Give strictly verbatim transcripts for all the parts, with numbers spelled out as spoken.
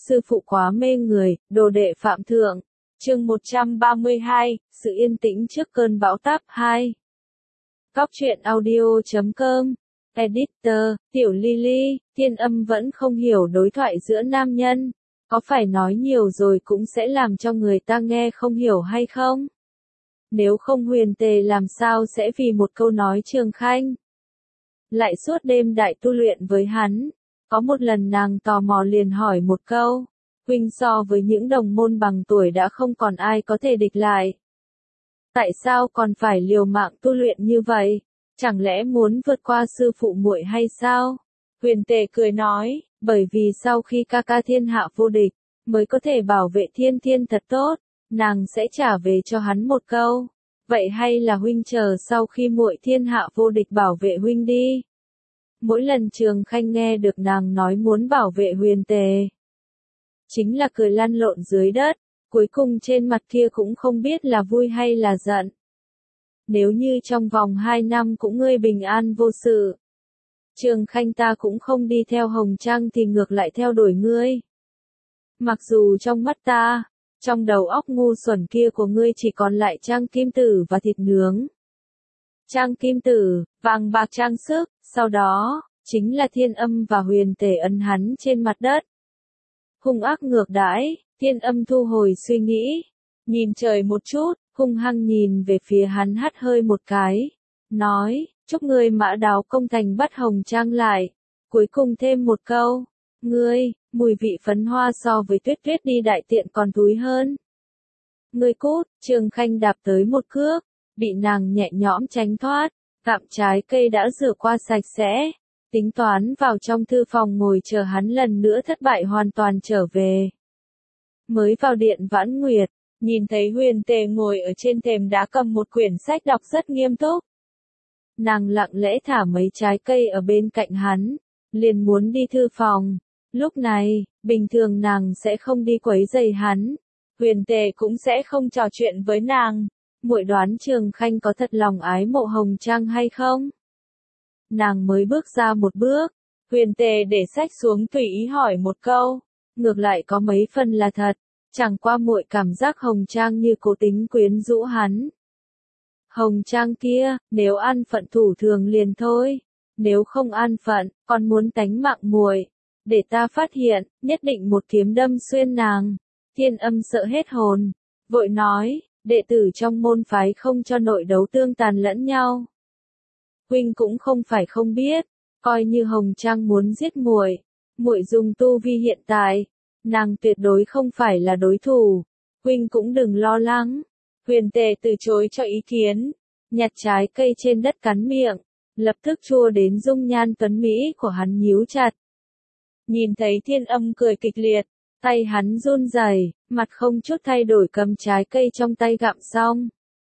sư phụ quá mê người, đồ đệ phạm thượng. Chương một trăm ba mươi hai, sự yên tĩnh trước cơn bão táp hai. Cóc truyện audio chấm com, Editor, Tiểu Lily, Thiên Âm vẫn không hiểu đối thoại giữa nam nhân. Có phải nói nhiều rồi cũng sẽ làm cho người ta nghe không hiểu hay không? Nếu không Huyền Tề làm sao sẽ vì một câu nói Trường Khanh lại suốt đêm đại tu luyện với hắn. Có một lần nàng tò mò liền hỏi một câu, huynh so với những đồng môn bằng tuổi đã không còn ai có thể địch lại. Tại sao còn phải liều mạng tu luyện như vậy? Chẳng lẽ muốn vượt qua sư phụ muội hay sao? Huyền Tề cười nói, bởi vì sau khi ca ca thiên hạ vô địch, mới có thể bảo vệ thiên thiên thật tốt, nàng sẽ trả về cho hắn một câu. Vậy hay là huynh chờ sau khi muội thiên hạ vô địch bảo vệ huynh đi? Mỗi lần Trường Khanh nghe được nàng nói muốn bảo vệ Huyền Tề, chính là cười lăn lộn dưới đất, cuối cùng trên mặt kia cũng không biết là vui hay là giận. Nếu như trong vòng hai năm cũng ngươi bình an vô sự, Trường Khanh ta cũng không đi theo Hồng Trăng thì ngược lại theo đuổi ngươi. Mặc dù trong mắt ta, trong đầu óc ngu xuẩn kia của ngươi chỉ còn lại Trang Kim Tử và thịt nướng. Trang Kim Tử, vàng bạc trang sức, sau đó, chính là Thiên Âm và Huyền Tề ấn hắn trên mặt đất. Hung ác ngược đãi, Thiên Âm thu hồi suy nghĩ, nhìn trời một chút, hung hăng nhìn về phía hắn hắt hơi một cái, nói, chúc ngươi Mã Đáo công thành bắt Hồng Trang lại, cuối cùng thêm một câu, ngươi, mùi vị phấn hoa so với Tuyết Tuyết đi đại tiện còn thúi hơn. Ngươi cút, Trường Khanh đạp tới một cước, bị nàng nhẹ nhõm tránh thoát, gặm trái cây đã rửa qua sạch sẽ, tính toán vào trong thư phòng ngồi chờ hắn lần nữa thất bại hoàn toàn trở về. Mới vào điện Vãn Nguyệt, nhìn thấy Huyền Tề ngồi ở trên thềm đá cầm một quyển sách đọc rất nghiêm túc. Nàng lặng lẽ thả mấy trái cây ở bên cạnh hắn, liền muốn đi thư phòng. Lúc này, bình thường nàng sẽ không đi quấy rầy hắn, Huyền Tề cũng sẽ không trò chuyện với nàng. Muội đoán Trường Khanh có thật lòng ái mộ Hồng Trang hay không? Nàng mới bước ra một bước, Huyền Tề để sách xuống tùy ý hỏi một câu, ngược lại có mấy phần là thật, chẳng qua muội cảm giác Hồng Trang như cố tính quyến rũ hắn. Hồng Trang kia, nếu ăn phận thủ thường liền thôi, nếu không ăn phận, còn muốn tánh mạng muội, để ta phát hiện, nhất định một kiếm đâm xuyên nàng. Thiên Âm sợ hết hồn, vội nói, đệ tử trong môn phái không cho nội đấu tương tàn lẫn nhau. Huynh cũng không phải không biết, coi như Hồng Trang muốn giết muội, muội dùng tu vi hiện tại, nàng tuyệt đối không phải là đối thủ. Huynh cũng đừng lo lắng. Huyền Tề từ chối cho ý kiến, nhặt trái cây trên đất cắn miệng, lập tức chua đến dung nhan tuấn mỹ của hắn nhíu chặt. Nhìn thấy Thiên Âm cười kịch liệt, tay hắn run rẩy, mặt không chút thay đổi cầm trái cây trong tay gặm xong.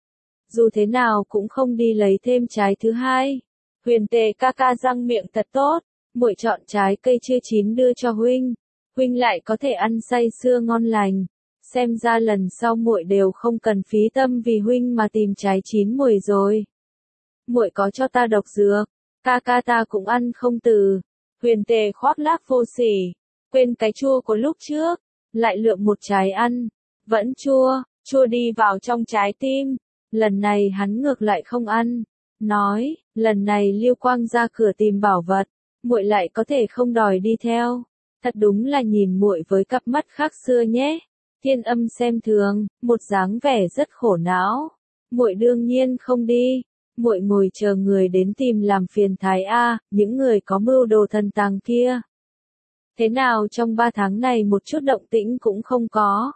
Dù thế nào cũng không đi lấy thêm trái thứ hai. Huyền Tề ca ca răng miệng thật tốt, muội chọn trái cây chưa chín đưa cho huynh, huynh lại có thể ăn say sưa ngon lành. Xem ra lần sau muội đều không cần phí tâm vì huynh mà tìm trái chín mùi rồi. Muội có cho ta độc dược, ca ca ta cũng ăn không từ. Huyền Tề khoác lác vô sỉ, quên cái chua của lúc trước, lại lượm một trái ăn, vẫn chua, chua đi vào trong trái tim. Lần này hắn ngược lại không ăn, nói, lần này Lưu Quang ra cửa tìm bảo vật, muội lại có thể không đòi đi theo, thật đúng là nhìn muội với cặp mắt khác xưa nhé. Thiên Âm xem thường, một dáng vẻ rất khổ não. Muội đương nhiên không đi, muội ngồi chờ người đến tìm làm phiền thái a, những người có mưu đồ thần tàng kia. Thế nào trong ba tháng này một chút động tĩnh cũng không có.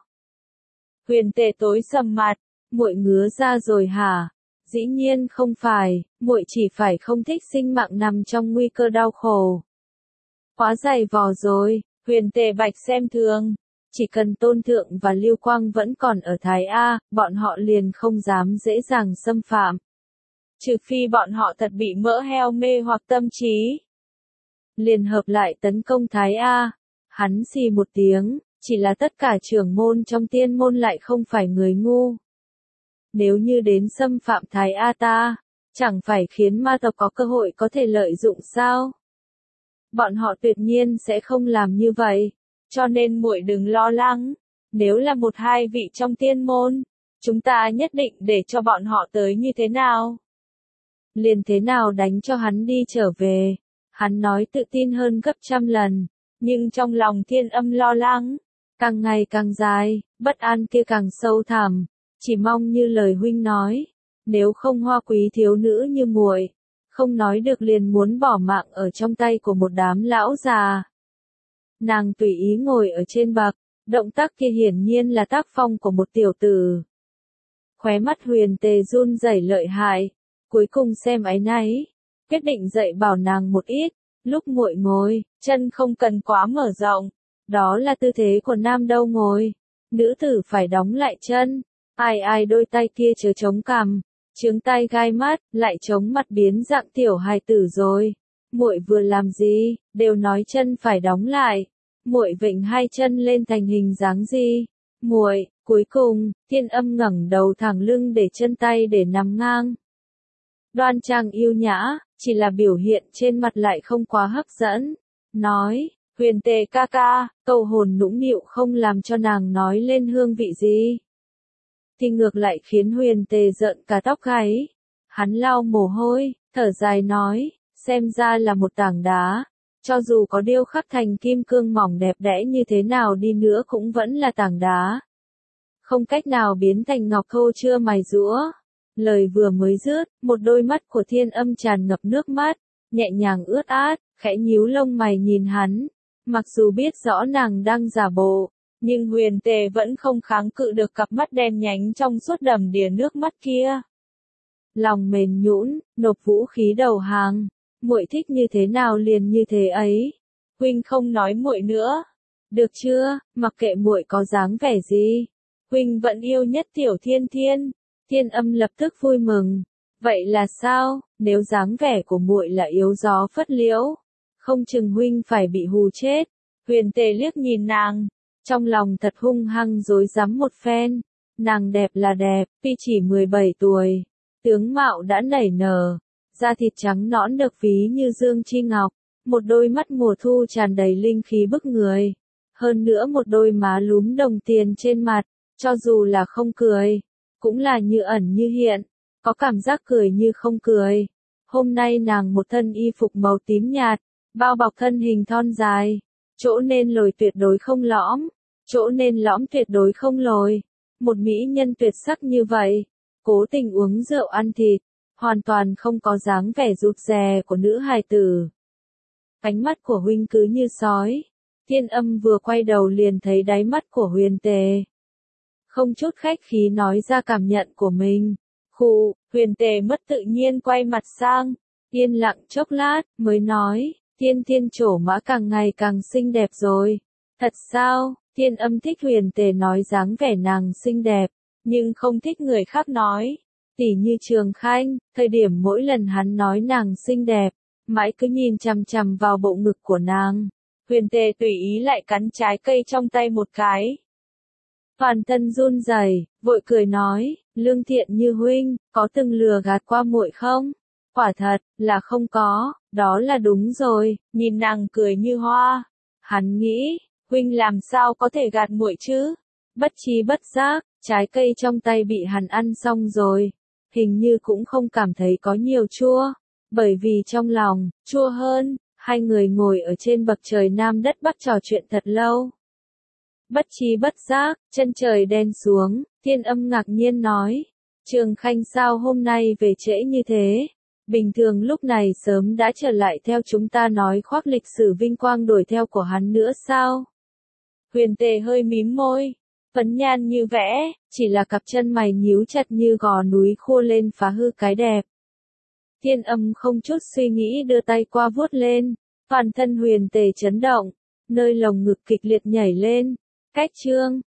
Huyền Tề tối sầm mặt, muội ngứa ra rồi hả? Dĩ nhiên không phải, muội chỉ phải không thích sinh mạng nằm trong nguy cơ đau khổ. Quá dày vò rồi, Huyền Tề bạch xem thường. Chỉ cần Tôn Thượng và Lưu Quang vẫn còn ở Thái A, bọn họ liền không dám dễ dàng xâm phạm. Trừ phi bọn họ thật bị mỡ heo mê hoặc tâm trí. Liền hợp lại tấn công Thái A. Hắn xì một tiếng, chỉ là tất cả trưởng môn trong tiên môn lại không phải người ngu. Nếu như đến xâm phạm Thái A ta, chẳng phải khiến ma tộc có cơ hội có thể lợi dụng sao? Bọn họ tuyệt nhiên sẽ không làm như vậy. cho nên muội đừng lo lắng, nếu là một hai vị trong tiên môn, chúng ta nhất định để cho bọn họ tới như thế nào. Liền thế nào đánh cho hắn đi trở về, hắn nói tự tin hơn gấp trăm lần, nhưng trong lòng Thiên Âm lo lắng, càng ngày càng dài, bất an kia càng sâu thẳm, chỉ mong như lời huynh nói, nếu không hoa quý thiếu nữ như muội, không nói được liền muốn bỏ mạng ở trong tay của một đám lão già. Nàng tùy ý ngồi ở trên bậc, động tác kia hiển nhiên là tác phong của một tiểu tử. Khóe mắt Huyền Tề run rẩy lợi hại, cuối cùng xem áy náy, quyết định dạy bảo nàng một ít, lúc muội ngồi, chân không cần quá mở rộng, đó là tư thế của nam đâu ngồi, nữ tử phải đóng lại chân, ai ai đôi tay kia chớ chống cằm, chướng tay gai mắt, lại chống mặt biến dạng tiểu hài tử rồi. Muội vừa làm gì, đều nói chân phải đóng lại. Muội vịnh hai chân lên thành hình dáng gì? Muội, cuối cùng, Thiên Âm ngẩng đầu thẳng lưng để chân tay để nằm ngang. Đoan trang yêu nhã, chỉ là biểu hiện trên mặt lại không quá hấp dẫn. Nói, Huyền Tề ca ca, câu hồn nũng nịu không làm cho nàng nói lên hương vị gì. Thì ngược lại khiến Huyền Tề giận cả tóc gáy. Hắn lau mồ hôi, thở dài nói, xem ra là một tảng đá. Cho dù có điêu khắc thành kim cương mỏng đẹp đẽ như thế nào đi nữa cũng vẫn là tảng đá. Không cách nào biến thành ngọc thô chưa mài rũa. Lời vừa mới dứt, một đôi mắt của Thiên Âm tràn ngập nước mắt, nhẹ nhàng ướt át, khẽ nhíu lông mày nhìn hắn. Mặc dù biết rõ nàng đang giả bộ, nhưng Huyền Tề vẫn không kháng cự được cặp mắt đen nhánh trong suốt đầm đìa nước mắt kia. Lòng mềm nhũn, nộp vũ khí đầu hàng, muội thích như thế nào liền như thế ấy. Huynh không nói muội nữa, được chưa? Mặc kệ muội có dáng vẻ gì, huynh vẫn yêu nhất Tiểu Thiên Thiên. Thiên Âm lập tức vui mừng. Vậy là sao? Nếu dáng vẻ của muội là yếu gió phất liễu, không chừng huynh phải bị hù chết. Huyền Tề liếc nhìn nàng, trong lòng thật hung hăng dối rắm một phen. Nàng đẹp là đẹp, tuy chỉ mười bảy tuổi, tướng mạo đã nảy nở, da thịt trắng nõn được ví như dương chi ngọc, một đôi mắt mùa thu tràn đầy linh khí bức người, hơn nữa một đôi má lúm đồng tiền trên mặt, cho dù là không cười, cũng là như ẩn như hiện, có cảm giác cười như không cười. Hôm nay nàng một thân y phục màu tím nhạt, bao bọc thân hình thon dài, chỗ nên lồi tuyệt đối không lõm, chỗ nên lõm tuyệt đối không lồi. Một mỹ nhân tuyệt sắc như vậy, cố tình uống rượu ăn thịt, hoàn toàn không có dáng vẻ rụt rè của nữ hài tử. Ánh mắt của huynh cứ như sói. Thiên Âm vừa quay đầu liền thấy đáy mắt của Huyền Tề. Không chút khách khí nói ra cảm nhận của mình. Khụ, Huyền Tề mất tự nhiên quay mặt sang, yên lặng chốc lát, mới nói, Thiên Thiên trổ mã càng ngày càng xinh đẹp rồi. Thật sao? Thiên Âm thích Huyền Tề nói dáng vẻ nàng xinh đẹp, nhưng không thích người khác nói. Tỉ như Trường Khanh, thời điểm mỗi lần hắn nói nàng xinh đẹp, mãi cứ nhìn chằm chằm vào bộ ngực của nàng. Huyền Tề tùy ý lại cắn trái cây trong tay một cái. Toàn thân run rẩy, vội cười nói, lương thiện như huynh, có từng lừa gạt qua muội không? Quả thật, là không có, đó là đúng rồi, nhìn nàng cười như hoa. Hắn nghĩ, huynh làm sao có thể gạt muội chứ? Bất chi bất giác, trái cây trong tay bị hắn ăn xong rồi. Hình như cũng không cảm thấy có nhiều chua, bởi vì trong lòng, chua hơn. Hai người ngồi ở trên bậc trời nam đất bắc trò chuyện thật lâu. Bất chi bất giác, chân trời đen xuống, Thiên Âm ngạc nhiên nói, Trường Khanh sao hôm nay về trễ như thế? Bình thường lúc này sớm đã trở lại theo chúng ta nói khoác lịch sử vinh quang đuổi theo của hắn nữa sao? Huyền Tề hơi mím môi, phấn nhan như vẽ, chỉ là cặp chân mày nhíu chặt như gò núi khô lên phá hư cái đẹp. Thiên Âm không chút suy nghĩ đưa tay qua vuốt lên, toàn thân Huyền Tề chấn động, nơi lồng ngực kịch liệt nhảy lên. Cách chương